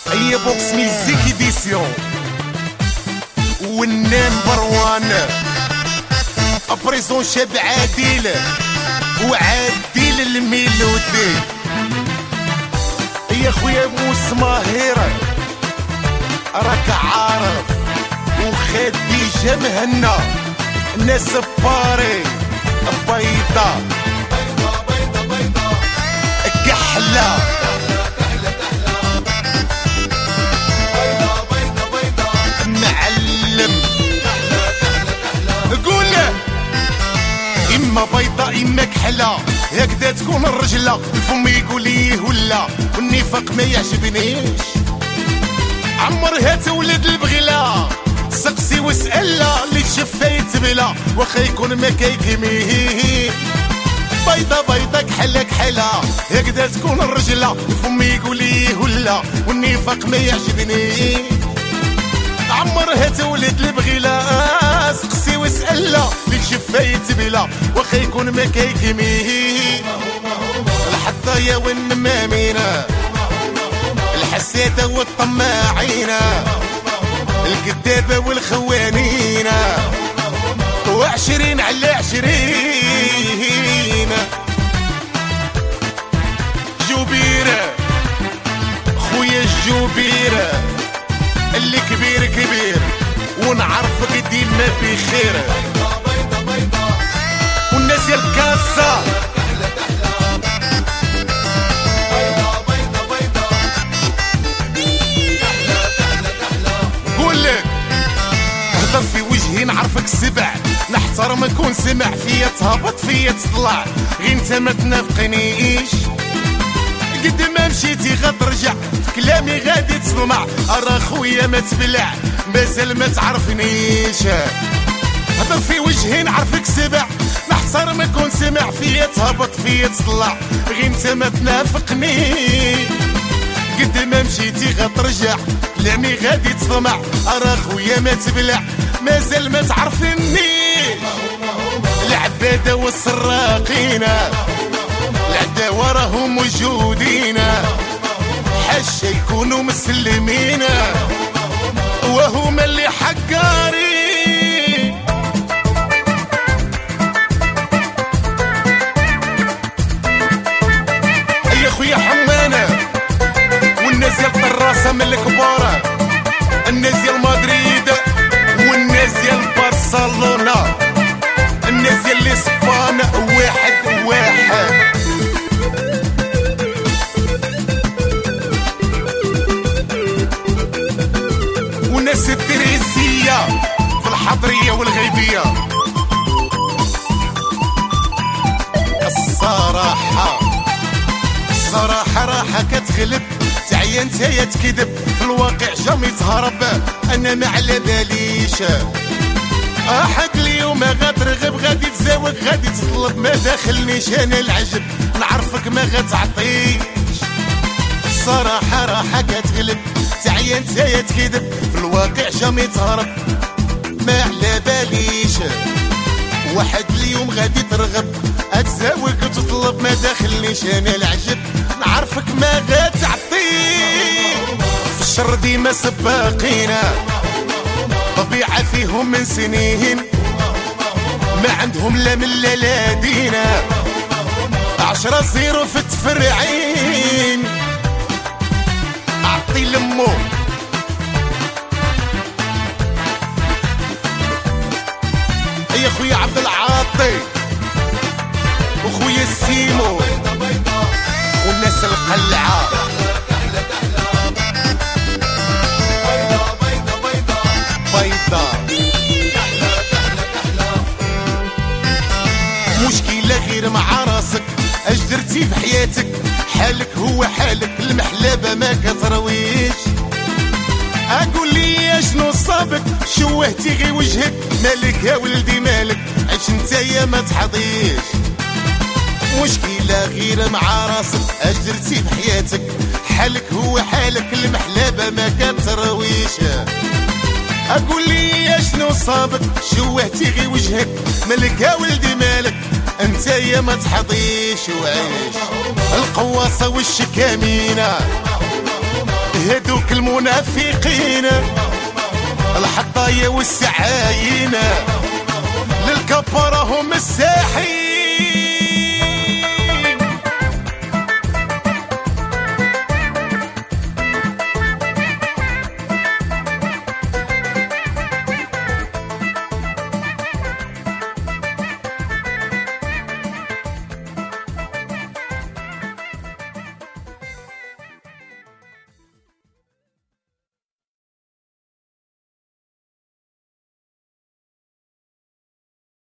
هي بوكس ميزيك اديسيون والنمبر وان ابريزون شاب عادل وعادل الميلودي. يا خويا موس ماهر راك عارف وخديجة مهنا ناس باري بيضا كحلة معلم قول إما بيضا إما كحلة هكذا تكون الرجلة. الفم يقول ليه ولا والنفاق ما يعجبنيش عمرها تولد البغيلة سقسي واسألها اللي تشفى يتبلا واخا يكون ما كيكميه. بيضا بيضا كحلة كحلة هكذا تكون الرجلة. الفم يقول ليه ولا والنفاق ما يعجبنيش عمرها تولد البغيلة سقسي واسألها اللي تشفى يتبلا واخا يكون ما كيكميه. الحطايا والنمامين الحسادة والطماعين الكذابة والخوانين وعشرين على عشرين. جوبيرة خويا الجوبيرة اللي كبير كبير ونعرفك ديما بخير والناس يا الكاسة في وجهي نعرفك السبع نحترم نكون سمع فيا تهبط فيا تطلع غير انت ما تنافقنيش قد ما مشيتي غترجع في كلامي غادي تسمع. ارا خويا ما تبلع مازال ما تعرفنيش هضر في وجهي نعرفك سبع نحترم نكون سمع فيا تهبط فيا تطلع غير انت ما تنافقنيش قد ما مشيتي غترجع كلامي غادي تسمع. ارا خويا ما تبلع مازال ما تعرفني. العبادة والسراقين العداوة راهم موجودين حاشا يكونوا مسلمين وهما اللي حقارين. يا خويا حمانة والناس ديال الطراسة من الكبار الناس ديال مدريد والناس ديال برشلونة الناس ديال اسبان واحد واحد. والناس الدريسية في الحضرية والغيبية. الصراحة راحة كتغلب تعيا نتايا تكذب في الواقع جامي تهرب انا ما على باليش. احد اليوم غترغب غادي تزاوق غادي تطلب ما داخلنيش انا العجب نعرفك ما غتعطيش. الصراحة راحة كتغلب تعيا نتايا تكذب في الواقع جامي تهرب ما على باليش. واحد اليوم غادي ترغب اتزاوق وتطلب ما داخلنيش انا العجب نعرفك ما غتعطيش. في الشر ديما سباقين طبيعة فيهم من سنين ما عندهم لا من لا دينا 10-0 في التفرعين. اعطي لمو يا خويا عبد العاطي وخويا السيمو والناس القلعة بيضا مشكلة غير مع راسك اش درتي في حياتك حالك هو حالك المحلابة ما كترويش. اقول لي اشنو صابك شوهتي غي وجهك مالك يا ولدي مالك عيش نتايا ما تحضيش. مشكلة غير مع راسك اش درتي في حياتك حالك هو حالك المحلابة ما كترويش. اقول لي اشنو صابك شوهتي غي وجهك مالك يا ولدي مالك انت يا ما تحضيش وعيش. القواصة والشكامينة هدوك المنافقين الحطاية والسعايين للكفرة هم الساحين